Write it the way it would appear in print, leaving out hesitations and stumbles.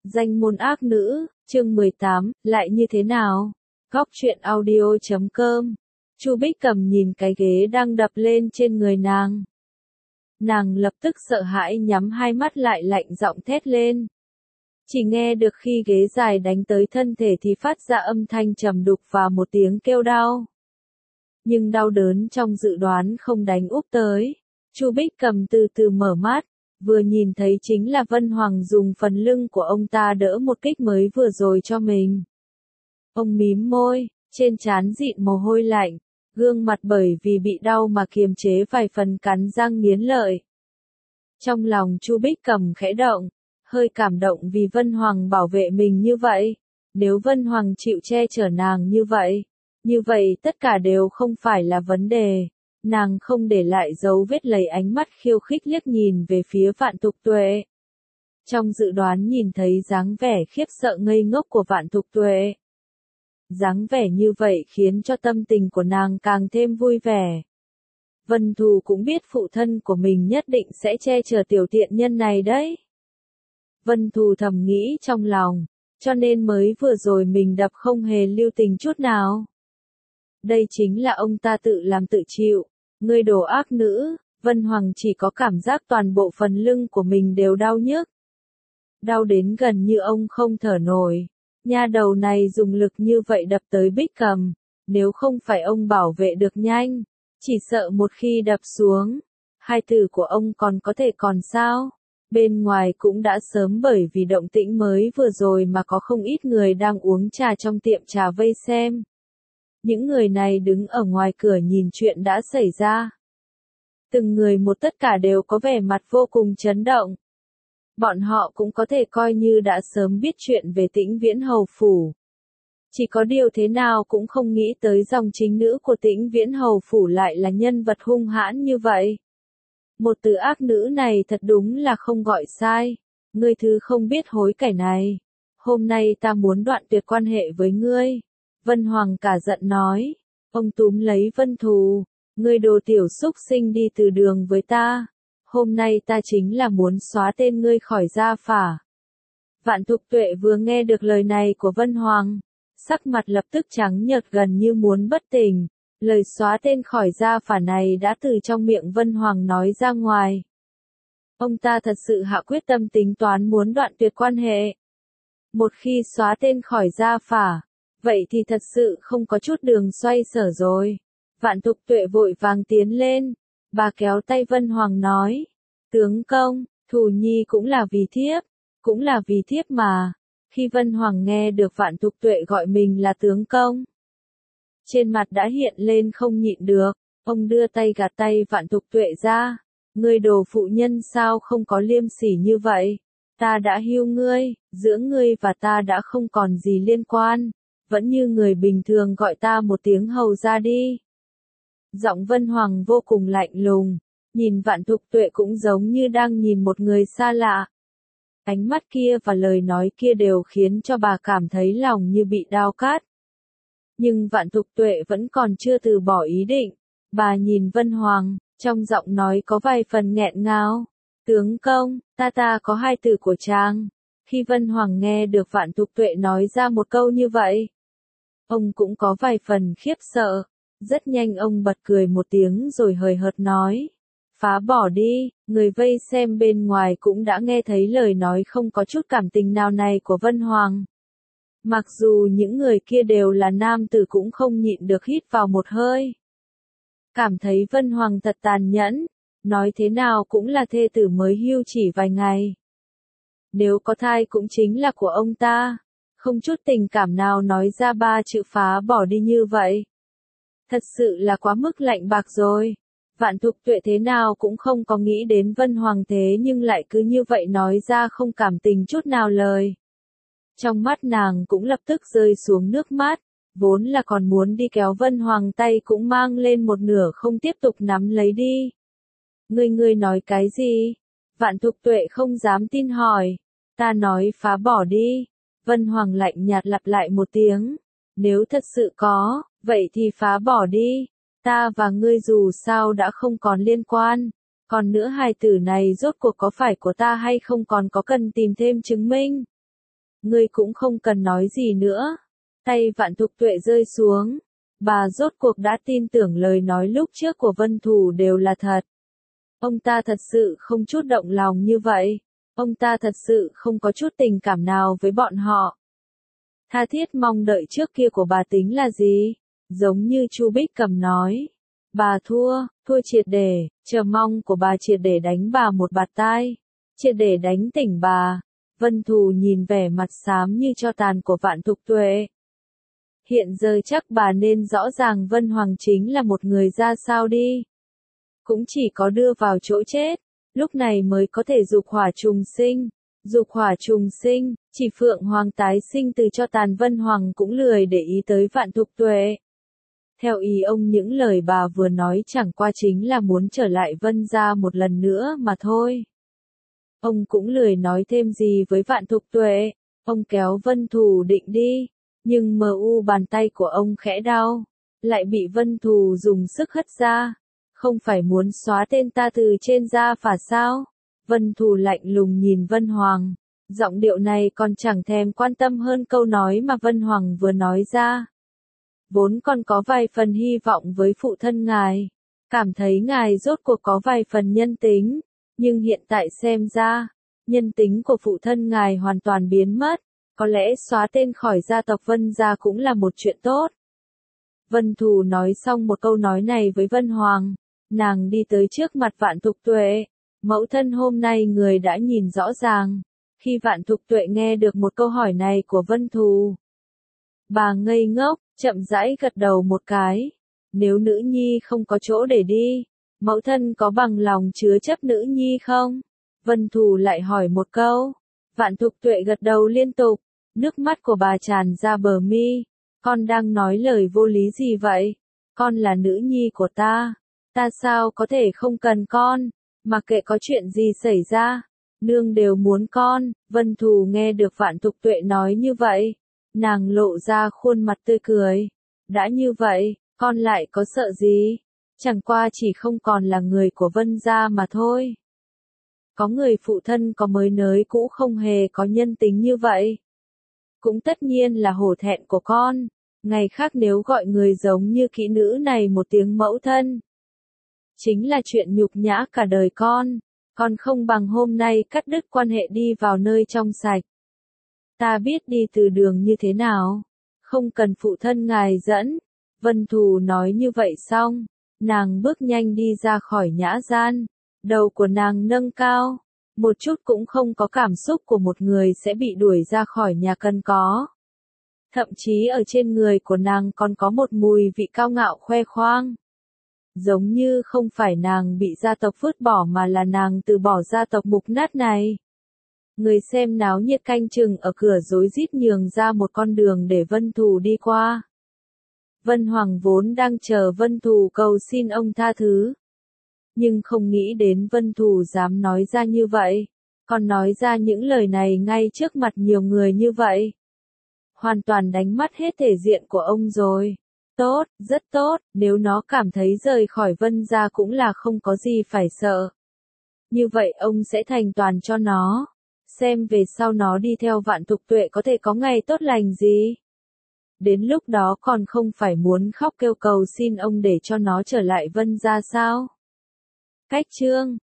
Danh môn ác nữ, chương 18, lại như thế nào? Góc truyện audio.com. Chu Bích Cầm nhìn cái ghế đang đập lên trên người nàng. Nàng lập tức sợ hãi nhắm hai mắt lại lạnh giọng thét lên. Chỉ nghe được khi ghế dài đánh tới thân thể thì phát ra âm thanh trầm đục và một tiếng kêu đau. Nhưng đau đớn trong dự đoán không đánh úp tới. Chu Bích Cầm từ từ mở mắt, vừa nhìn thấy chính là Vân Hoàng dùng phần lưng của ông ta đỡ một kích mới vừa rồi cho mình. Ông mím môi, trên trán dịn mồ hôi lạnh, gương mặt bởi vì bị đau mà kiềm chế vài phần cắn răng nghiến lợi. Trong lòng Chu Bích Cầm khẽ động, hơi cảm động vì Vân Hoàng bảo vệ mình như vậy. Nếu Vân Hoàng chịu che chở nàng như vậy tất cả đều không phải là vấn đề. Nàng không để lại dấu vết, lấy ánh mắt khiêu khích liếc nhìn về phía Vạn Tục Tuệ. Trong dự đoán nhìn thấy dáng vẻ khiếp sợ ngây ngốc của Vạn Tục Tuệ. Dáng vẻ như vậy khiến cho tâm tình của nàng càng thêm vui vẻ. Vân Thù cũng biết phụ thân của mình nhất định sẽ che chở tiểu tiện nhân này đấy. Vân Thù thầm nghĩ trong lòng, cho nên mới vừa rồi mình đập không hề lưu tình chút nào. Đây chính là ông ta tự làm tự chịu. Ngươi đồ ác nữ. Vân Hoàng chỉ có cảm giác toàn bộ phần lưng của mình đều đau nhức. Đau đến gần như ông không thở nổi. Nha đầu này dùng lực như vậy đập tới Bích Cầm. Nếu không phải ông bảo vệ được nhanh, chỉ sợ một khi đập xuống, hai tử của ông còn có thể còn sao. Bên ngoài cũng đã sớm bởi vì động tĩnh mới vừa rồi mà có không ít người đang uống trà trong tiệm trà vây xem. Những người này đứng ở ngoài cửa nhìn chuyện đã xảy ra. Từng người một tất cả đều có vẻ mặt vô cùng chấn động. Bọn họ cũng có thể coi như đã sớm biết chuyện về Tĩnh Viễn Hầu Phủ. Chỉ có điều thế nào cũng không nghĩ tới dòng chính nữ của Tĩnh Viễn Hầu Phủ lại là nhân vật hung hãn như vậy. Một từ ác nữ này thật đúng là không gọi sai. Ngươi thứ không biết hối cải này. Hôm nay ta muốn đoạn tuyệt quan hệ với ngươi. Vân Hoàng cả giận nói. Ông túm lấy Vân Thù. Ngươi đồ tiểu xúc sinh, đi từ đường với ta. Hôm nay ta chính là muốn xóa tên ngươi khỏi gia phả. Vạn Tục Tuệ vừa nghe được lời này của Vân Hoàng, sắc mặt lập tức trắng nhợt gần như muốn bất tỉnh. Lời xóa tên khỏi gia phả này đã từ trong miệng Vân Hoàng nói ra ngoài. Ông ta thật sự hạ quyết tâm tính toán muốn đoạn tuyệt quan hệ. Một khi xóa tên khỏi gia phả, vậy thì thật sự không có chút đường xoay sở rồi. Vạn Tục Tuệ vội vàng tiến lên, bà kéo tay Vân Hoàng nói, tướng công, Thù Nhi cũng là vì thiếp mà. Khi Vân Hoàng nghe được Vạn Tục Tuệ gọi mình là tướng công, trên mặt đã hiện lên không nhịn được, ông đưa tay gạt tay Vạn Tục Tuệ ra. Ngươi đồ phụ nhân sao không có liêm sỉ như vậy? Ta đã hưu ngươi, giữa ngươi và ta đã không còn gì liên quan, vẫn như người bình thường gọi ta một tiếng hầu ra đi. Giọng Vân Hoàng vô cùng lạnh lùng, nhìn Vạn Tục Tuệ cũng giống như đang nhìn một người xa lạ. Ánh mắt kia và lời nói kia đều khiến cho bà cảm thấy lòng như bị đao cắt. Nhưng Vạn Tục Tuệ vẫn còn chưa từ bỏ ý định. Bà nhìn Vân Hoàng, trong giọng nói có vài phần nghẹn ngào. Tướng công, ta có hai tử của chàng. Khi Vân Hoàng nghe được Vạn Tục Tuệ nói ra một câu như vậy, ông cũng có vài phần khiếp sợ. Rất nhanh ông bật cười một tiếng rồi hời hợt nói. Phá bỏ đi, người vây xem bên ngoài cũng đã nghe thấy lời nói không có chút cảm tình nào này của Vân Hoàng. Mặc dù những người kia đều là nam tử cũng không nhịn được hít vào một hơi. Cảm thấy Vân Hoàng thật tàn nhẫn, nói thế nào cũng là thê tử mới hưu chỉ vài ngày. Nếu có thai cũng chính là của ông ta, không chút tình cảm nào nói ra ba chữ phá bỏ đi như vậy. Thật sự là quá mức lạnh bạc rồi. Vạn Tục Tuệ thế nào cũng không có nghĩ đến Vân Hoàng thế nhưng lại cứ như vậy nói ra không cảm tình chút nào lời. Trong mắt nàng cũng lập tức rơi xuống nước mắt, vốn là còn muốn đi kéo Vân Hoàng tay cũng mang lên một nửa không tiếp tục nắm lấy đi. Ngươi nói cái gì? Vạn Tục Tuệ không dám tin hỏi. Ta nói phá bỏ đi. Vân Hoàng lạnh nhạt lặp lại một tiếng. Nếu thật sự có, vậy thì phá bỏ đi. Ta và ngươi dù sao đã không còn liên quan. Còn nữa hài tử này rốt cuộc có phải của ta hay không còn có cần tìm thêm chứng minh. ngươi cũng không cần nói gì nữa. Tay Vạn Thục Tuệ rơi xuống. Bà rốt cuộc đã tin tưởng lời nói lúc trước của Vân Thù đều là thật. Ông ta thật sự không chút động lòng như vậy. Ông ta thật sự không có chút tình cảm nào với bọn họ. Tha thiết mong đợi trước kia của bà tính là gì? Giống như Chu Bích Cầm nói. Bà thua triệt để, chờ mong của bà triệt để đánh bà một bạt tai. Triệt để đánh tỉnh bà. Vân Thù nhìn vẻ mặt xám như tro tàn của Vạn Thục Tuệ. Hiện giờ chắc bà nên rõ ràng Vân Hoàng chính là một người ra sao đi. Cũng chỉ có đưa vào chỗ chết, lúc này mới có thể dục hỏa trùng sinh. Dục hỏa trùng sinh, chỉ Phượng Hoàng tái sinh từ cho tàn Vân Hoàng cũng lười để ý tới Vạn Thục Tuệ. Theo ý ông những lời bà vừa nói chẳng qua chính là muốn trở lại Vân gia một lần nữa mà thôi. Ông cũng lười nói thêm gì với Vạn Thục Tuệ, ông kéo Vân Thù định đi, nhưng bàn tay của ông khẽ đau, lại bị Vân Thù dùng sức hất ra, không phải muốn xóa tên ta từ trên da phả sao? Vân Thù lạnh lùng nhìn Vân Hoàng, giọng điệu này còn chẳng thèm quan tâm hơn câu nói mà Vân Hoàng vừa nói ra. Vốn còn có vài phần hy vọng với phụ thân ngài, cảm thấy ngài rốt cuộc có vài phần nhân tính, nhưng hiện tại xem ra, nhân tính của phụ thân ngài hoàn toàn biến mất, có lẽ xóa tên khỏi gia tộc Vân gia cũng là một chuyện tốt. Vân Thù nói xong một câu nói này với Vân Hoàng, nàng đi tới trước mặt Vạn Thục Tuệ, mẫu thân hôm nay người đã nhìn rõ ràng, khi Vạn Thục Tuệ nghe được một câu hỏi này của Vân Thù. Bà ngây ngốc, chậm rãi gật đầu một cái, nếu nữ nhi không có chỗ để đi, mẫu thân có bằng lòng chứa chấp nữ nhi không? Vân Thù lại hỏi một câu, Vạn Thục Tuệ gật đầu liên tục, nước mắt của bà tràn ra bờ mi, con đang nói lời vô lý gì vậy? Con là nữ nhi của ta sao có thể không cần con, mặc kệ có chuyện gì xảy ra, nương đều muốn con. Vân Thù nghe được Vạn Thục Tuệ nói như vậy, nàng lộ ra khuôn mặt tươi cười, đã như vậy, con lại có sợ gì, chẳng qua chỉ không còn là người của Vân gia mà thôi. Có người phụ thân có mới nới cũ không hề có nhân tính như vậy. Cũng tất nhiên là hổ thẹn của con, ngày khác nếu gọi người giống như kỹ nữ này một tiếng mẫu thân, chính là chuyện nhục nhã cả đời con không bằng hôm nay cắt đứt quan hệ đi vào nơi trong sạch. Ta biết đi từ đường như thế nào, không cần phụ thân ngài dẫn. Vân Thù nói như vậy xong, nàng bước nhanh đi ra khỏi nhã gian, đầu của nàng nâng cao, một chút cũng không có cảm xúc của một người sẽ bị đuổi ra khỏi nhà cần có. Thậm chí ở trên người của nàng còn có một mùi vị cao ngạo khoe khoang. Giống như không phải nàng bị gia tộc vứt bỏ mà là nàng từ bỏ gia tộc mục nát này. Người xem náo nhiệt canh chừng ở cửa rối rít nhường ra một con đường để Vân Thù đi qua. Vân Hoàng vốn đang chờ Vân Thù cầu xin ông tha thứ, nhưng không nghĩ đến Vân Thù dám nói ra như vậy, còn nói ra những lời này ngay trước mặt nhiều người như vậy. Hoàn toàn đánh mất hết thể diện của ông rồi. Tốt, rất tốt, nếu nó cảm thấy rời khỏi Vân gia cũng là không có gì phải sợ. Như vậy ông sẽ thành toàn cho nó, xem về sau nó đi theo Vạn Thục Tuệ có thể có ngày tốt lành gì. Đến lúc đó còn không phải muốn khóc kêu cầu xin ông để cho nó trở lại Vân gia sao? Cách chương